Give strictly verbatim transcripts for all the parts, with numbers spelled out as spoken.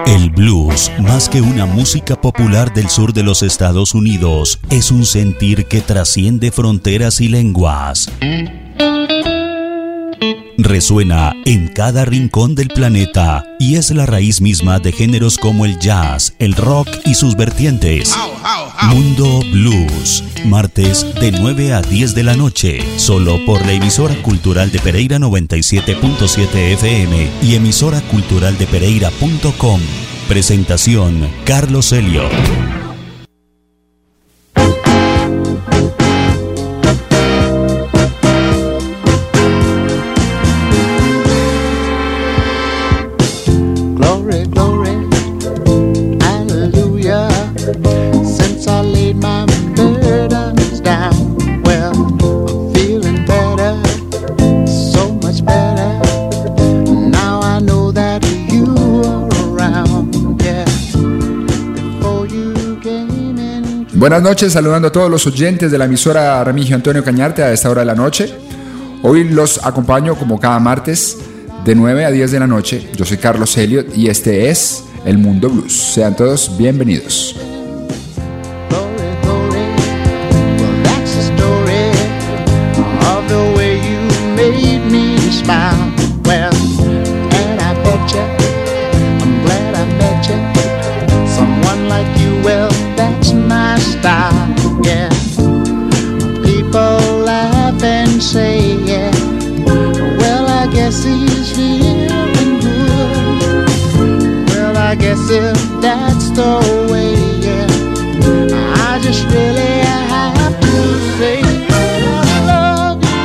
El blues, más que una música popular del sur de los Estados Unidos, es un sentir que trasciende fronteras y lenguas. Resuena en cada rincón del planeta y es la raíz misma de géneros como el jazz, el rock y sus vertientes. Mundo Blues, martes de nueve a diez de la noche, solo por la emisora cultural de Pereira noventa y siete punto siete F M y emisora cultural de pereira punto com. Presentación, Carlos Elliott. Buenas noches, saludando a todos los oyentes de la emisora Remigio Antonio Cañarte a esta hora de la noche. Hoy los acompaño como cada martes de nueve a diez de la noche. Yo soy Carlos Elliott y este es El Mundo Blues. Sean todos bienvenidos. Yeah, people laugh and say, yeah, well, I guess he's feeling good. Well, I guess if that's the way, yeah, I just really have to say that I love you.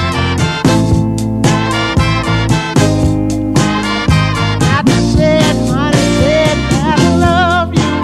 I just said, I said that I love you.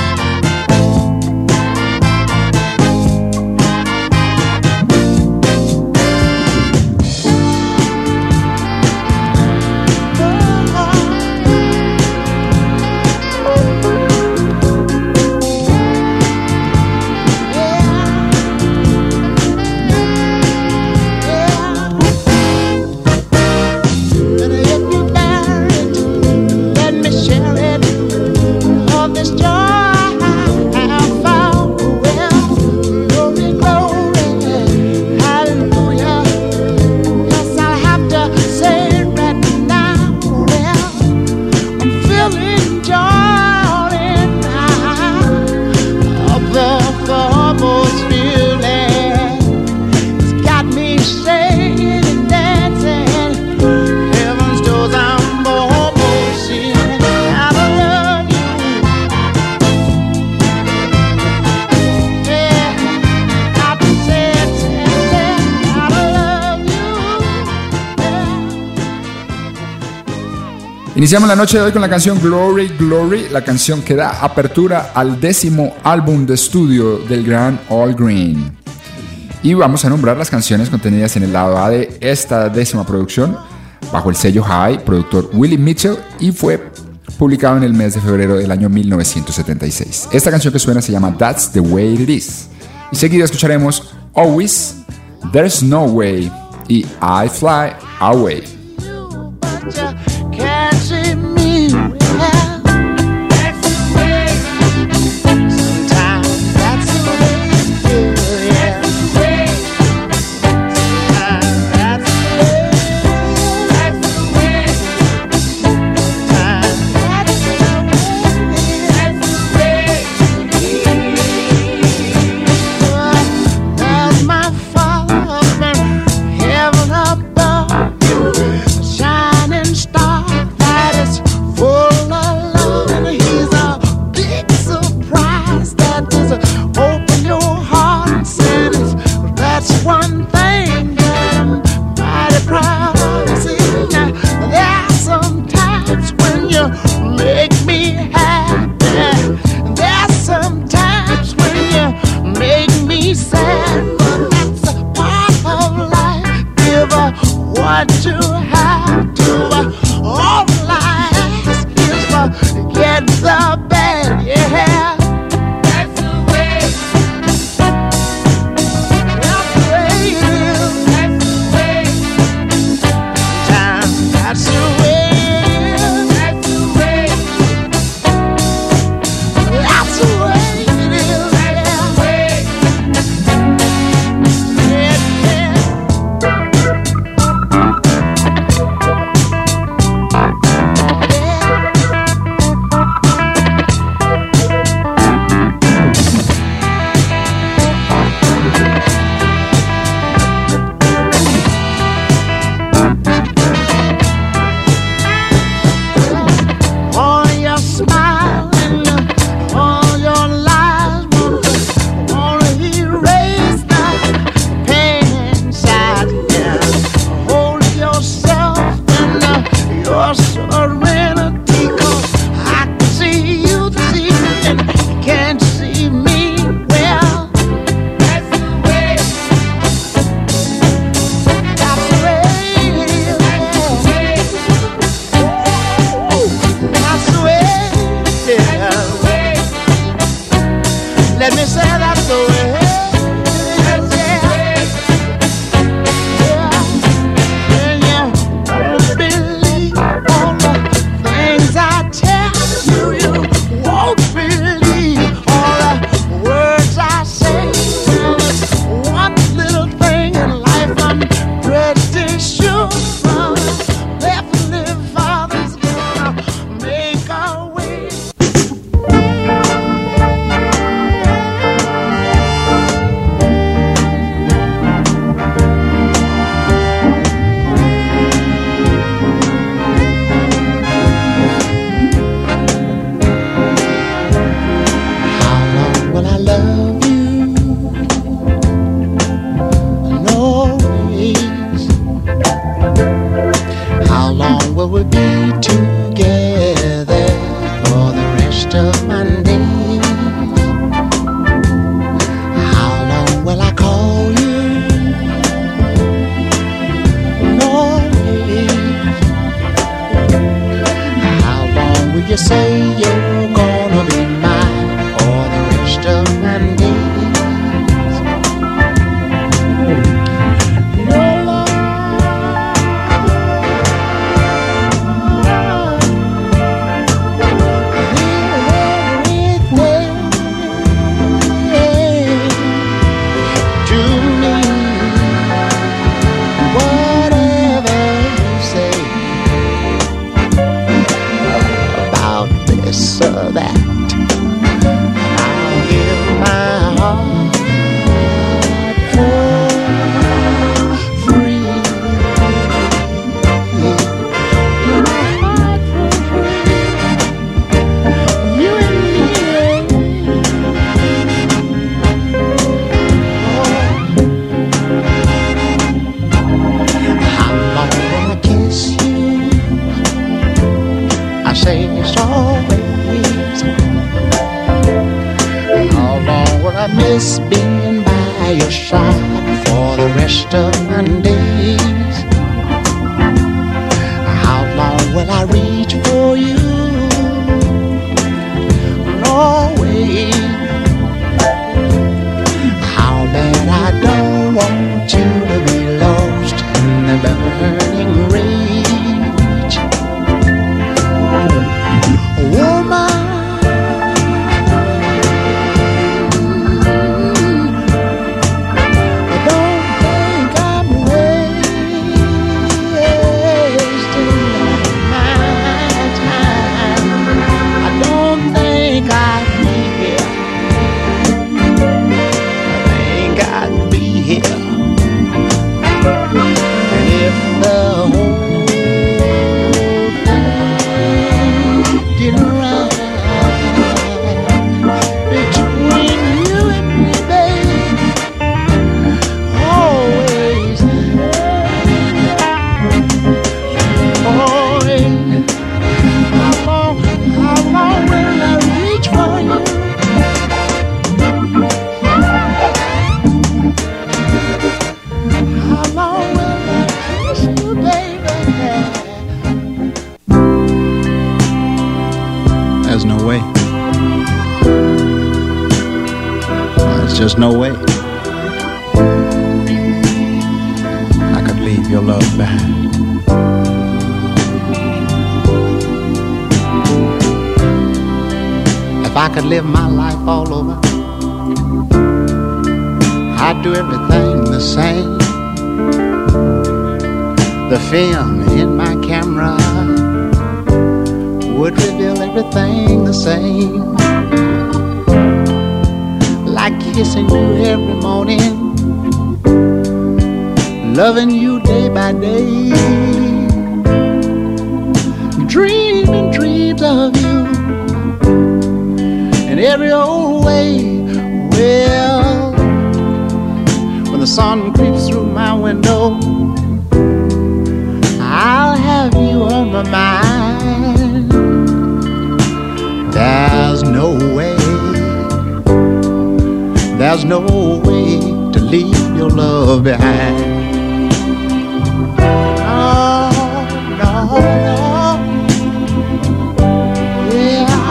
Iniciamos la noche de hoy con la canción Glory, Glory, la canción que da apertura al décimo álbum de estudio del gran Al Green. Y vamos a nombrar las canciones contenidas en el lado A de esta décima producción, bajo el sello High, productor Willie Mitchell, y fue publicado en el mes de febrero del año mil novecientos setenta y seis. Esta canción que suena se llama That's the Way It Is. Y seguida escucharemos Always, There's No Way y I Fly Away. Can't see me well. That's the way. Sometimes that's the way you feel, yeah. That's the way. Sometimes that's the way. That's the way. Sometimes that's the way. That's the way. There's my Father, heaven above. you say you're gonna be mine for the rest of my days. Your love, everything to me. Whatever you say about this or that, I'll give my heart for free. Give my heart for free. You and me. I'm gonna kiss you. I say it's always. How long will I miss being by your side for the rest of my days? How long will I reach for you? Always. How bad I don't want you to be lost in the burning rage. Woman, I don't think I'm wasting my time. I don't think I'd be here. I think I'd be here. And if the whole thing didn't run between you and me, baby, always, always. How long, how long will I reach for you? How long will I kiss you, baby? There's no way. There's just no way I could leave your love behind. If I could live my life all over, I'd do everything the same. The film in my camera would reveal everything the same. Like kissing you every morning, loving you day by day, dreaming dreams of you in every old way. Well, when the sun creeps through my window, I'll have you on my mind. There's no way, there's no way to leave your love behind. No, no, no. Yeah.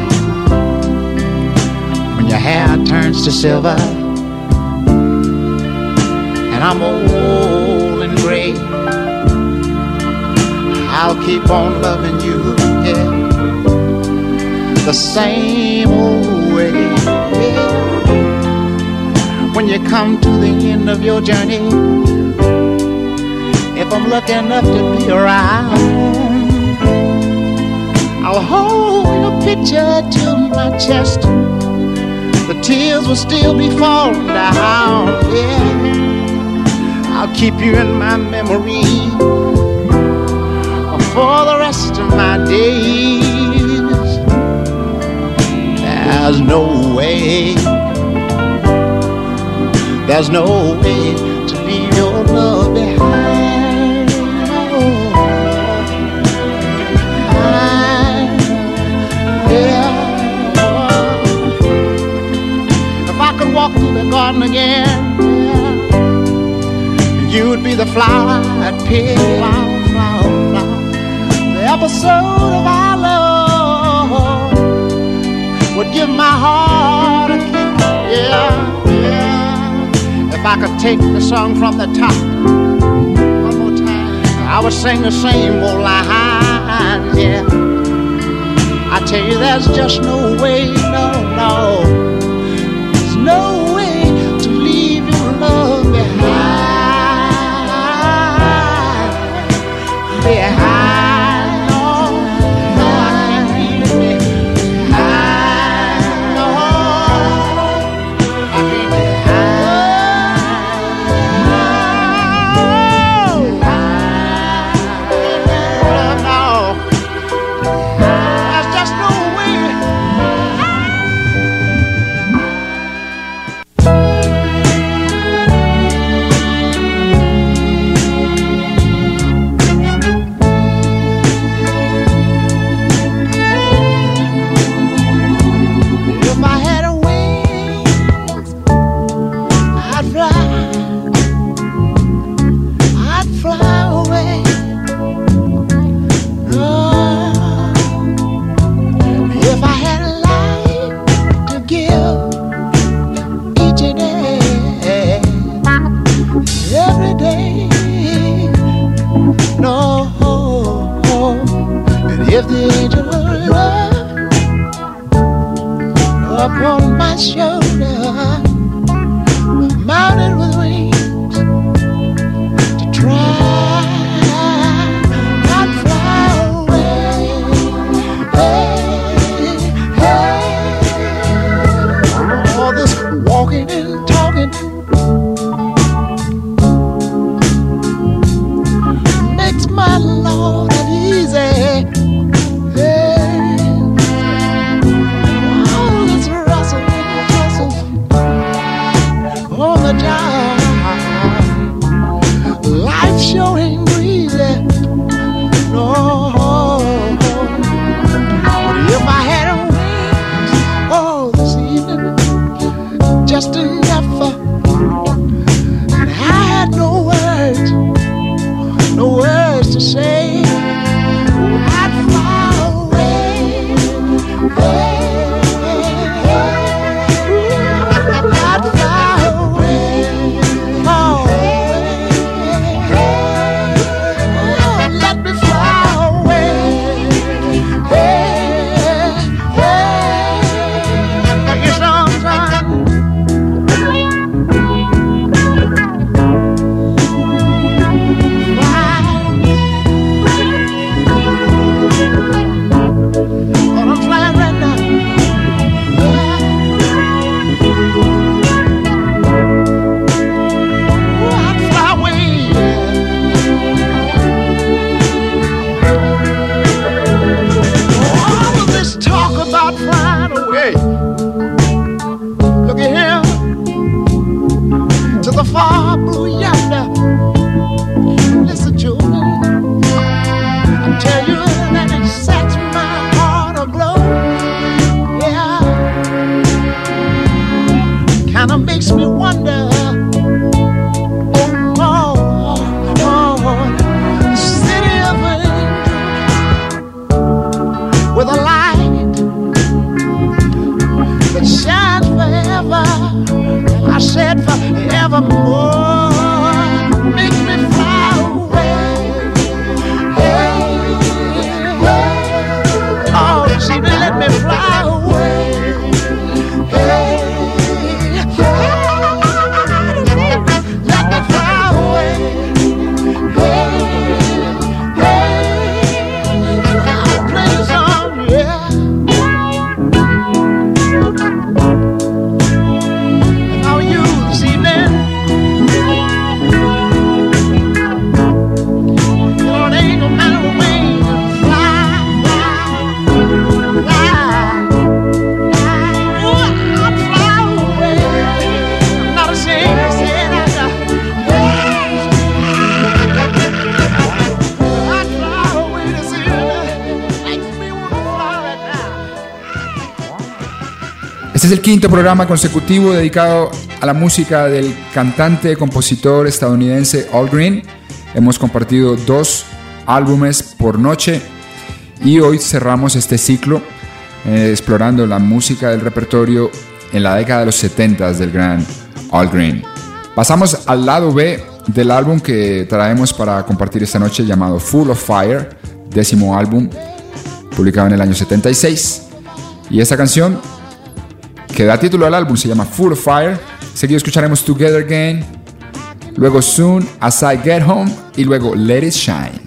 When your hair turns to silver and I'm old and gray, I'll keep on loving you, yeah, the same old way. Yeah. When you come to the end of your journey, if I'm lucky enough to be around, I'll hold your picture to my chest. The tears will still be falling down, yeah. I'll keep you in my memory for the rest of my days. There's no way, there's no way to leave your love behind. Behind. Yeah. If I could walk through the garden again, yeah, you'd be the flower I'd pick, flower, flower, flower. The episode of our love would give my heart a kick. Yeah, yeah. If I could take the song from the top one more time, I would sing the same old line. Yeah, I tell you, there's just no way, no, no, there's no way to leave your love behind, behind. If the angel of love upon my shoulder, mounted with wings to try not fly away. Hey, hey, all this walking and talking makes my Lord uneasy. Life sure ain't breezy, no. But if I had a wings, oh, this evening, just enough for, and I had no words, no words to say, I'd fly away, away. I'd fly away. Far blue yonder. Listen, children, I tell you that it sets my heart aglow. Yeah, kinda makes me wonder. Oh, oh, oh, the city of angels with a light that shines forever. I said forevermore, make me fly away. Hey, hey. Oh, she will let me fly away. Hey, hey. Let me fly away. Hey, hey. I'll play a song, yeah. Este es el quinto programa consecutivo dedicado a la música del cantante y compositor estadounidense Al Green. Hemos compartido dos álbumes por noche y hoy cerramos este ciclo eh, explorando la música del repertorio en la década de los setenta del gran Al Green. Pasamos al lado B del álbum que traemos para compartir esta noche, llamado Full of Fire, décimo álbum publicado en el año setenta y seis. Y esta canción que da título al álbum se llama Full of Fire. Seguido escucharemos Together Again, luego Soon As I Get Home y luego Let It Shine.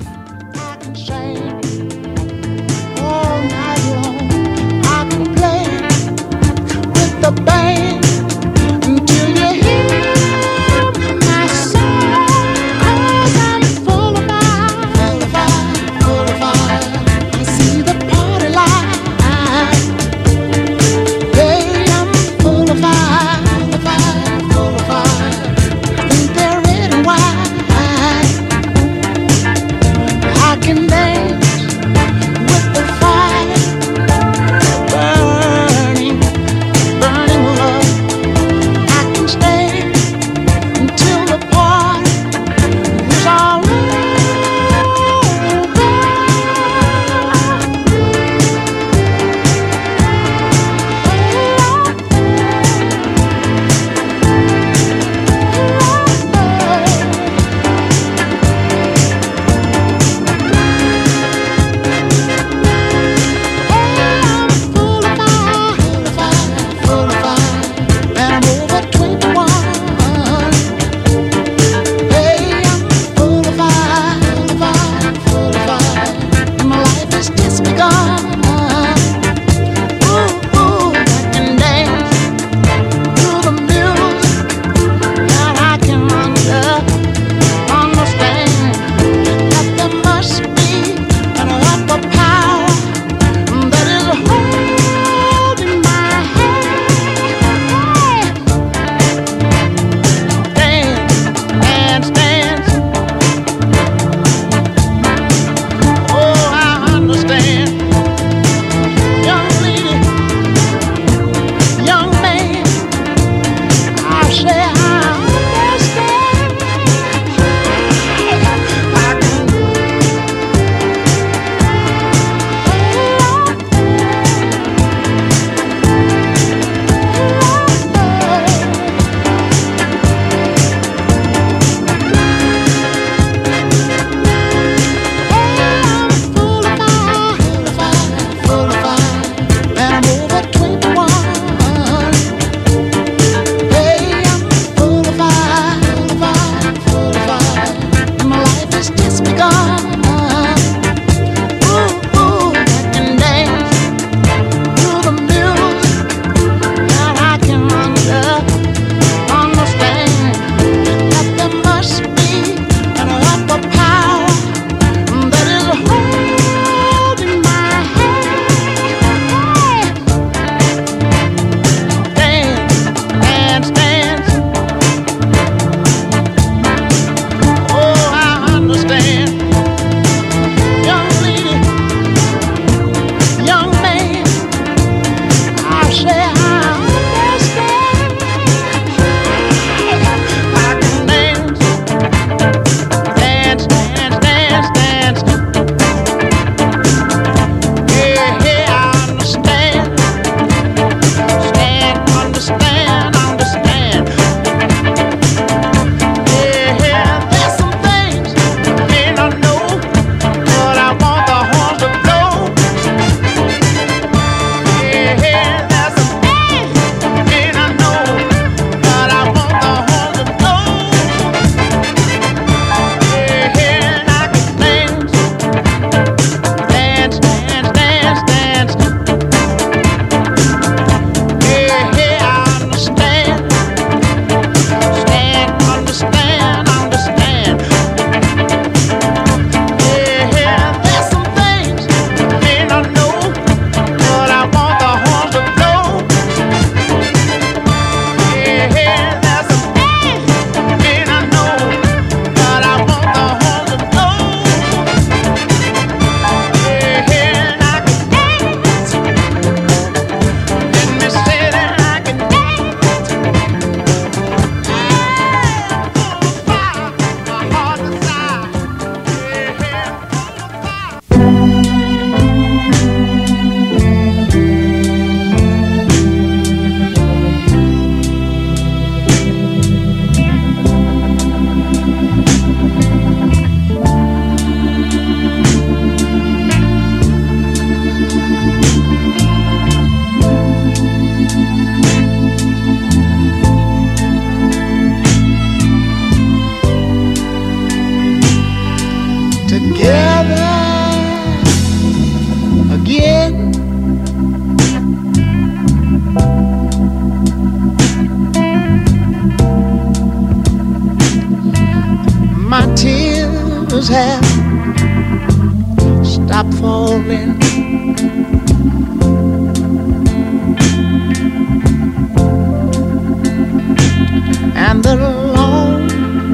Full of fire. shoulders have stopped falling. And the long,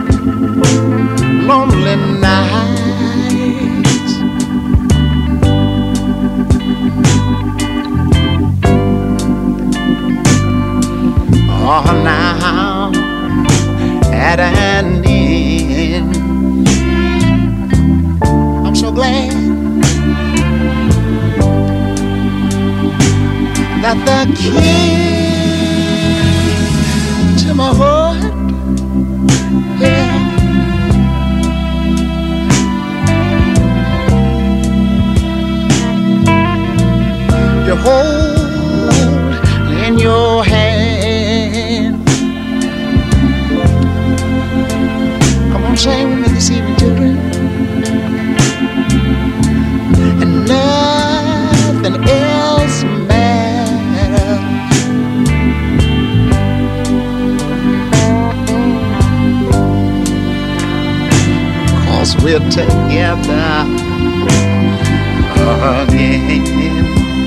lonely nights are now at an end. I'm so glad that the key to my heart, yeah, you hold in your hand. Come on, sing with me this evening, children. And nothing else matters. 'Cause we're together again.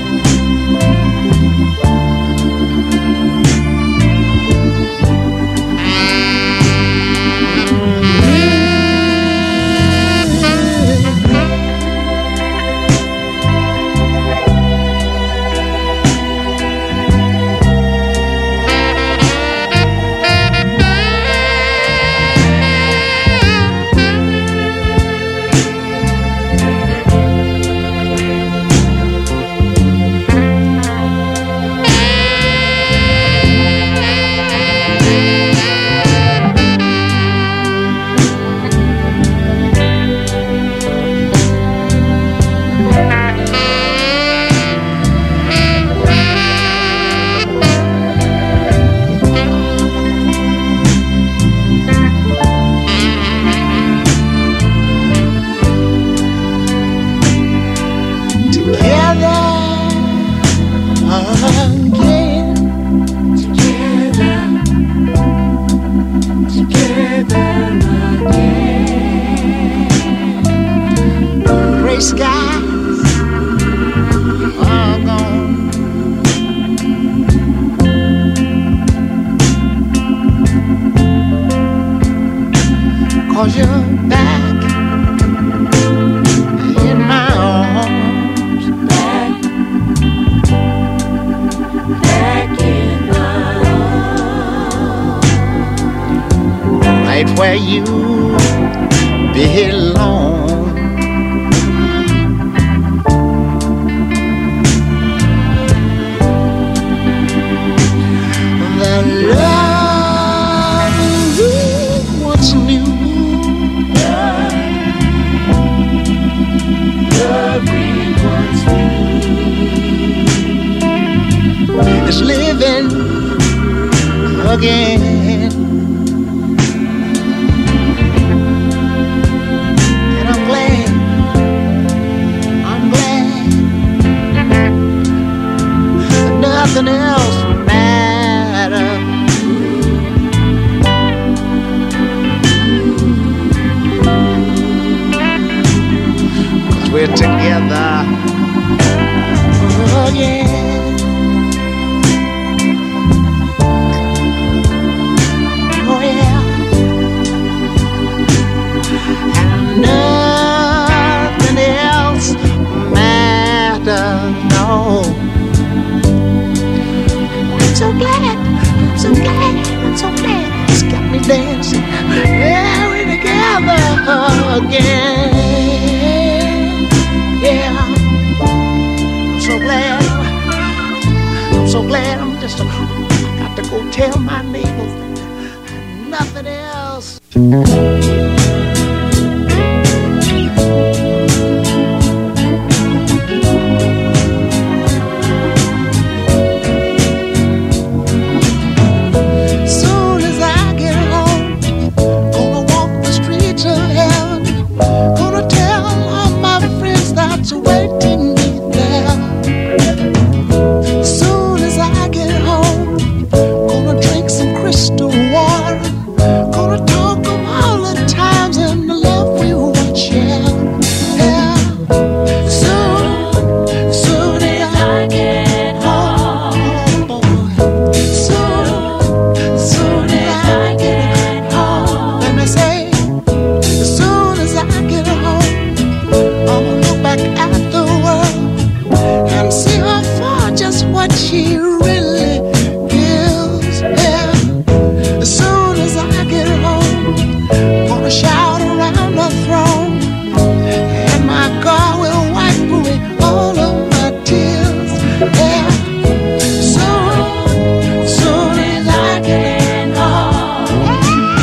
Where you belong. The love what's new, love what's new is living again. Nothing else matters. 'Cause we're together again. Oh yeah. And nothing else matters. No. So glad, so glad, I'm so glad. It's got me dancing. Yeah, we're together again. Yeah, I'm so glad. I'm so glad. I'm just, I got to go tell my neighbors. Nothing else. Gonna drink some crystal water. Gonna talk of all the times she really gives. Yeah. As soon as I get home, gonna shout around the throne, and my God will wipe away all of my tears. Yeah. Soon, soon as I get home,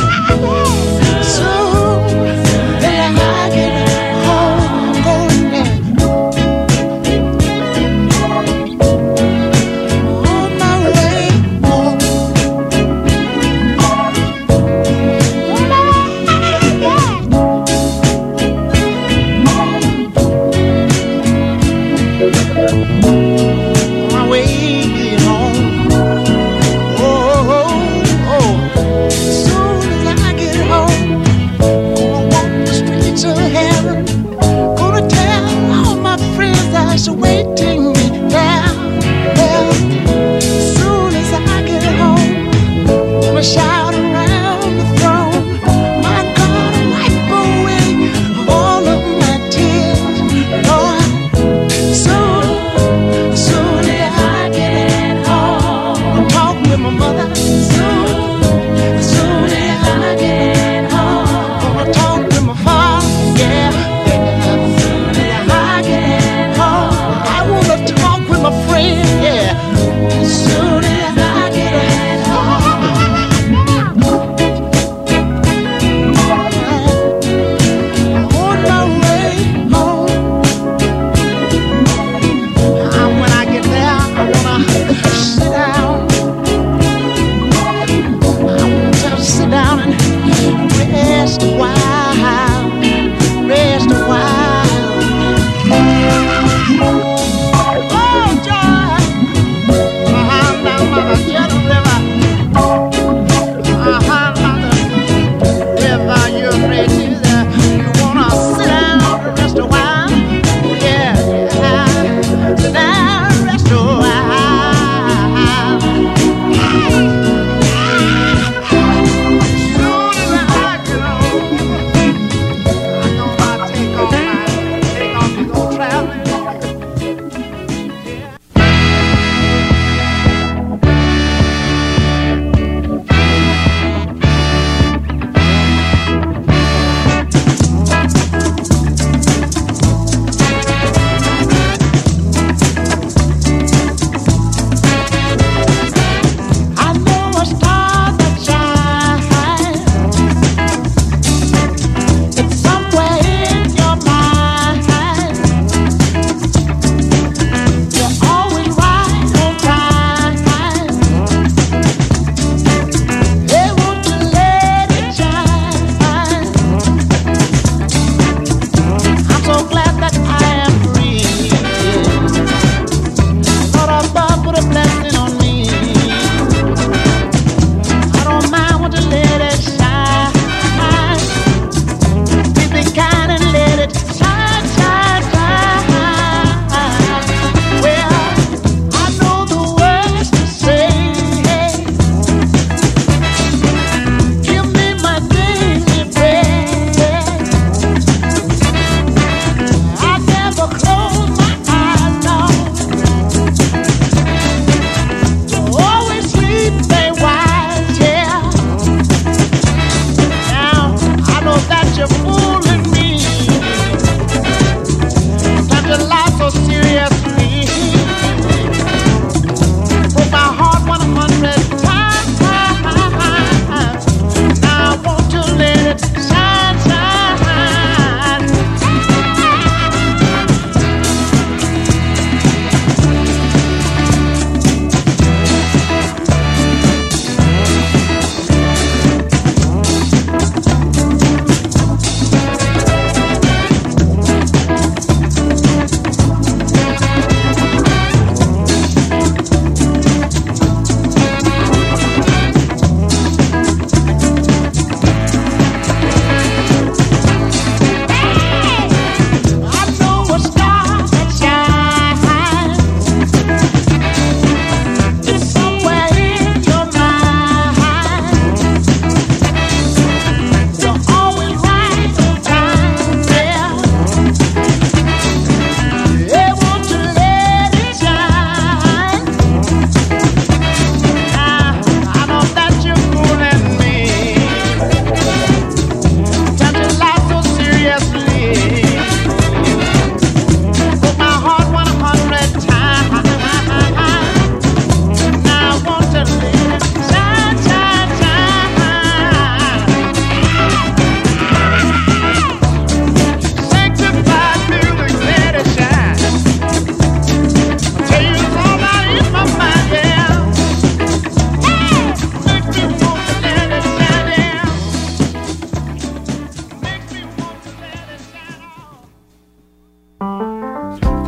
soon as I get home, I'm going there.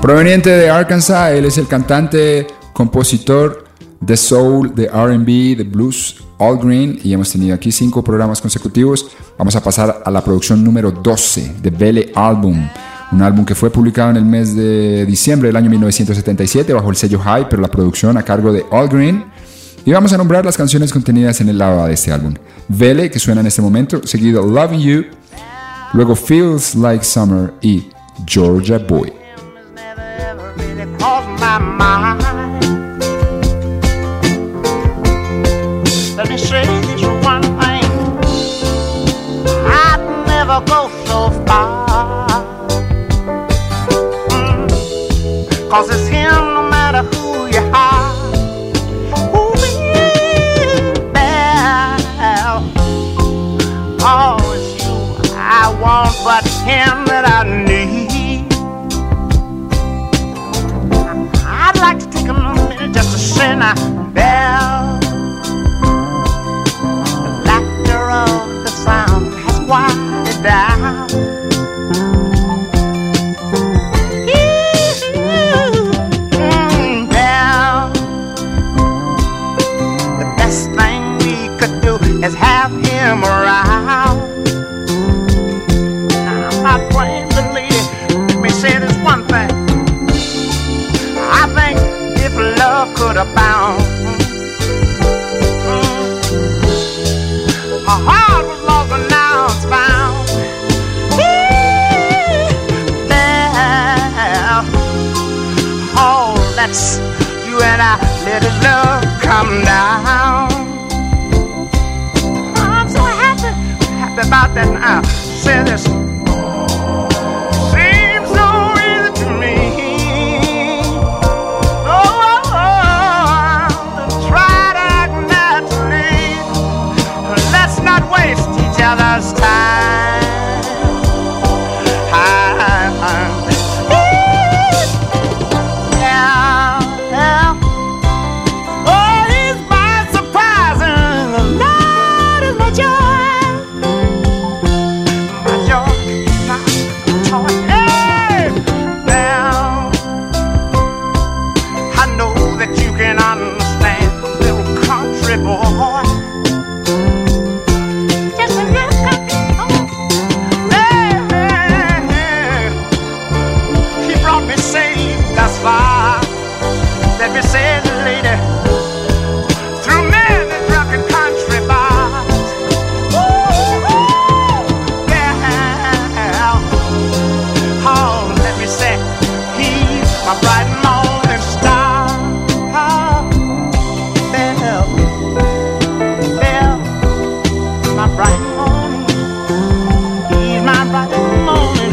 Proveniente de Arkansas, él es el cantante, compositor de soul, de R and B, de blues, Al Green, y hemos tenido aquí cinco programas consecutivos. Vamos a pasar a la producción número doce de Vele Album, un álbum que fue publicado en el mes de diciembre del año mil novecientos setenta y siete bajo el sello High, pero la producción a cargo de Al Green. Y vamos a nombrar las canciones contenidas en el lado A de este álbum. Vele, que suena en este momento, seguido Loving You, luego Feels Like Summer y Georgia Boy. Let me say this one thing, I'd never go so far, mm. Cause it's him no matter who you are. Ooh, well, oh, it's you I want, but him that I need. I'd like to take a minute just to say now, Bell, the sound has quieted down. Mm, down. The best thing we could do is have him around. Now, I'm not playing the lady. Let me say this one thing. I think if love could abound, my heart was lost and now it's found. There. Oh, let's you and I let his love come down. I'm so happy, happy about that now. Say this. Seems so easy to me. Oh, oh, oh, to try to act naturally. Let's not waste each other's time. Yeah, yeah. Oh, he's my surprise, and the night is my joy, my joy, my joy. Hey, now I know that you can understand, little country boy. Let me say, lady, through many drunken country bars. Ooh, ooh, yeah. Oh, let me say, he's my bright morning star. Oh, Bell, Bell, my bright morning. He's my bright morning.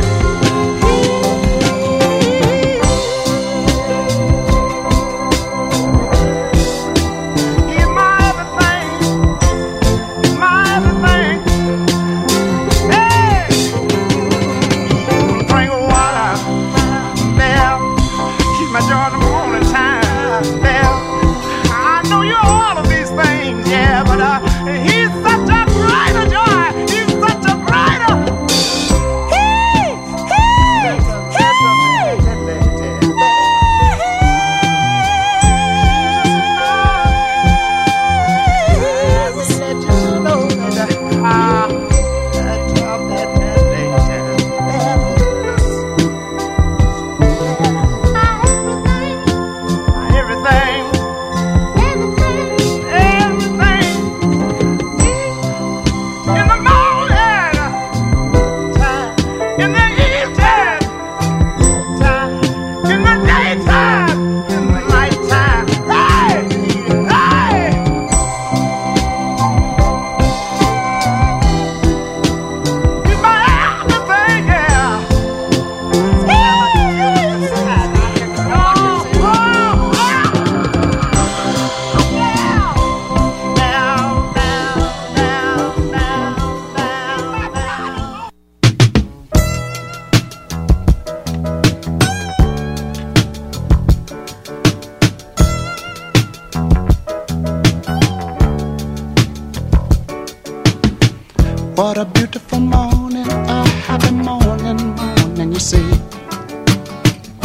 What a beautiful morning, a happy morning, morning, you see. Where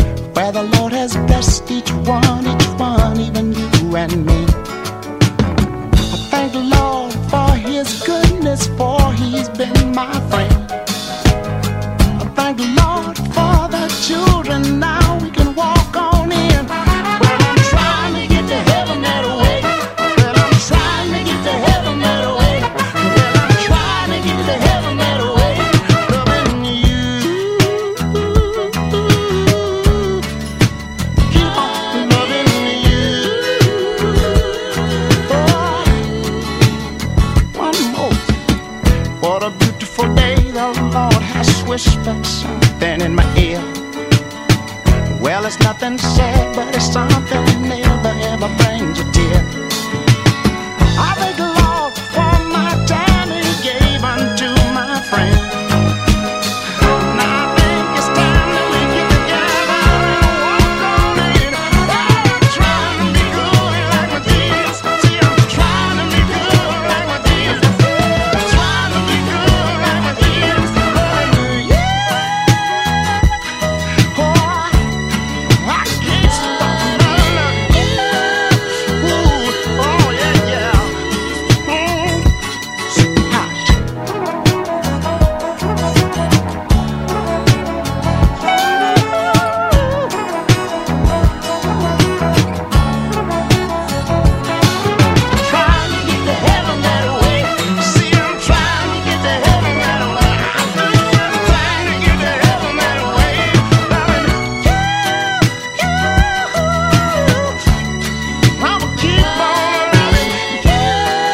where the Lord has blessed each one, each one, even you and me. I thank the Lord for His goodness, for He's been my friend. I thank the Lord for the children, now we can walk on in. Well, I'm trying to get to heaven that way. Well, I'm trying to get to heaven that way. Well, I'm trying to get to heaven that way. Loving you, keep on loving you. Oh, one more. What a beautiful day, the Lord has whispered something in my ear. Well, it's nothing sad, but it's something that never ever brings a tear. I thank the Lord for my time He gave unto my friend. Now I think it's time that we get together and walk on in. I'm trying to be good like my Jesus. See, I'm trying to be good like my Jesus. I'm trying to be good like my Jesus. Oh, I can't stop loving you. Ooh, oh yeah, yeah. Mm. Gosh. Trying to get to heaven that way. See, I'm trying to get to heaven that way. I'm trying to get to heaven that way. Loving you, you. I'ma keep on loving you, you.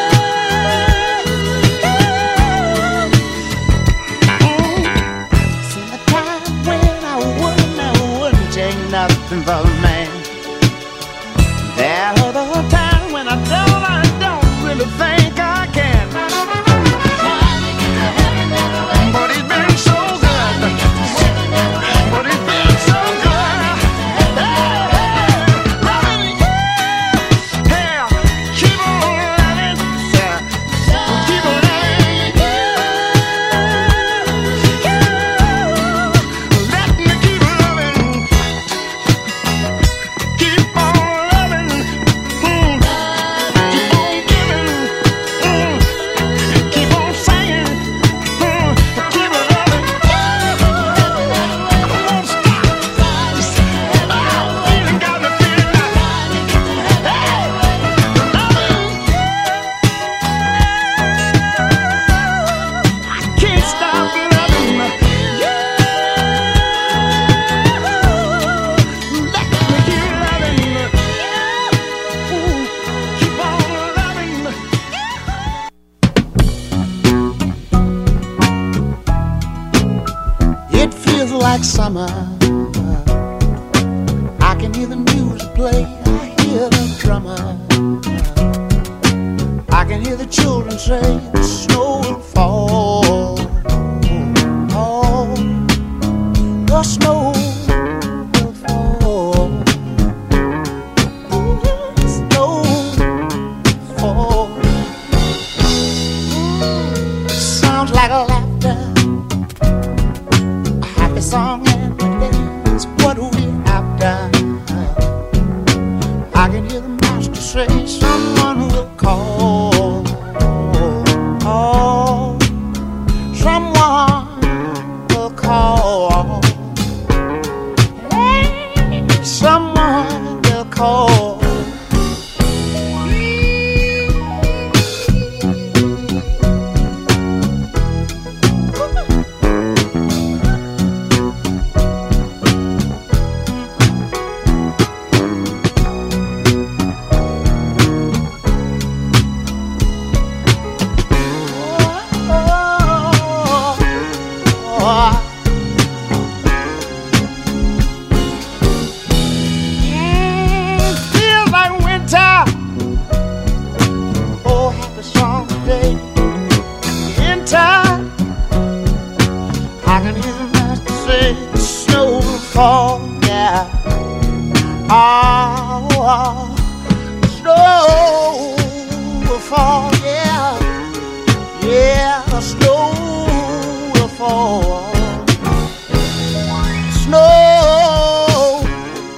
Seen a time when I wouldn't, I wouldn't take nothing for a man. There are the times when I don't, I don't really think I can. But He's been so good. But He's been so good. Hey, hey, loving you. Hey, keep on loving. Keep on loving you. Let me keep loving. Keep on loving. Mm. Keep on giving. Mm. Keep on saying. Mm. Keep on loving. I won't stop. Oh, feeling got me feeling like, hey, loving you. I can't stop loving you. Let me keep loving you. Ooh, keep on loving you. It feels like summer. I can hear the music play. I hear the drummer. I can hear the children say the snow will fall. Oh, the snow will fall. The snow will fall. Sounds like a laughter, a happy song and a dance. What we're after. I can hear the master say someone will call. Oh, someone will call. Hey, someone will call. fall, yeah. Oh, oh, snow will fall, yeah. Yeah, the snow will fall. Snow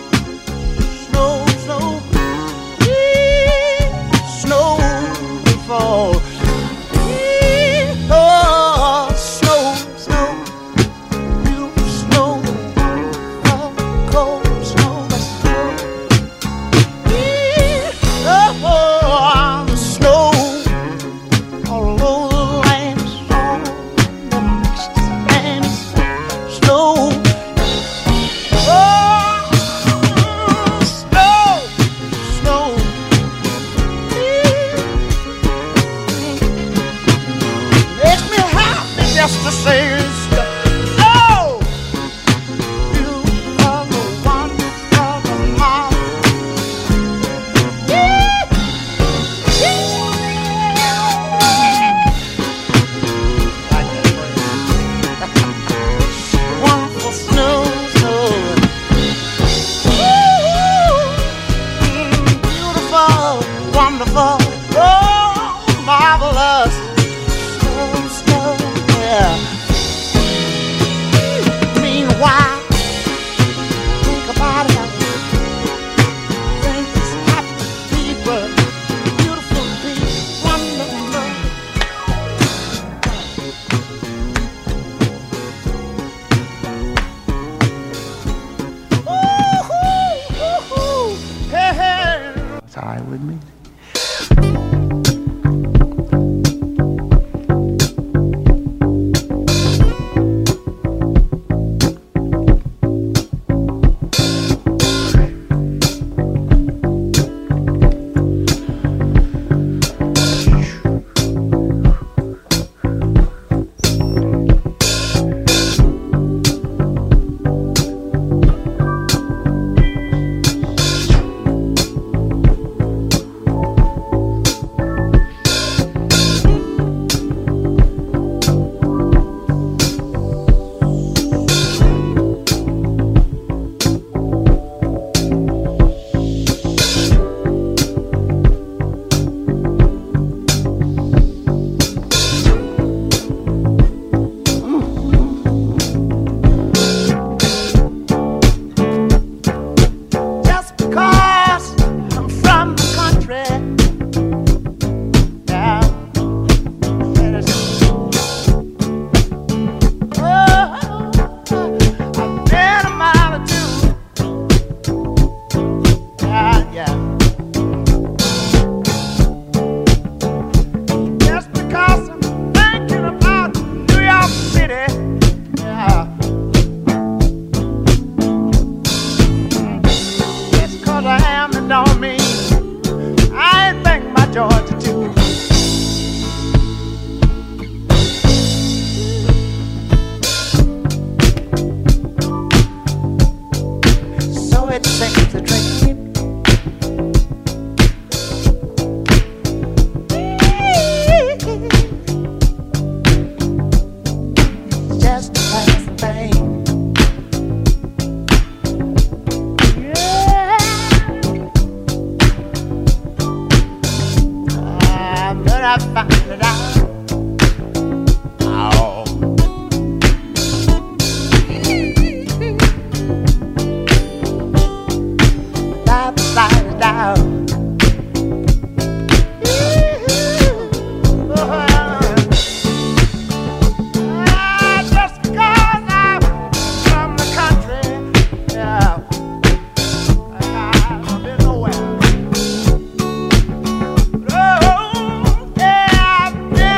all right with me. Oh, yeah, I've been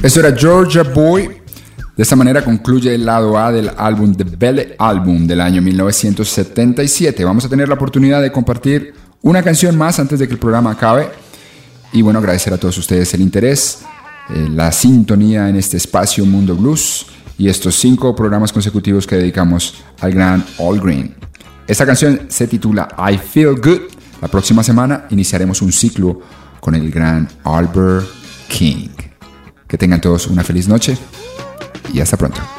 Esto era Georgia Boy. De esta manera concluye el lado A del álbum The Belly Album del año mil novecientos setenta y siete. Vamos a tener la oportunidad de compartir una canción más antes de que el programa acabe. Y bueno, agradecer a todos ustedes el interés, eh, la sintonía en este espacio Mundo Blues y estos cinco programas consecutivos que dedicamos al gran Al Green. Esta canción se titula I Feel Good. La próxima semana iniciaremos un ciclo con el gran Albert King. Que tengan todos una feliz noche y hasta pronto.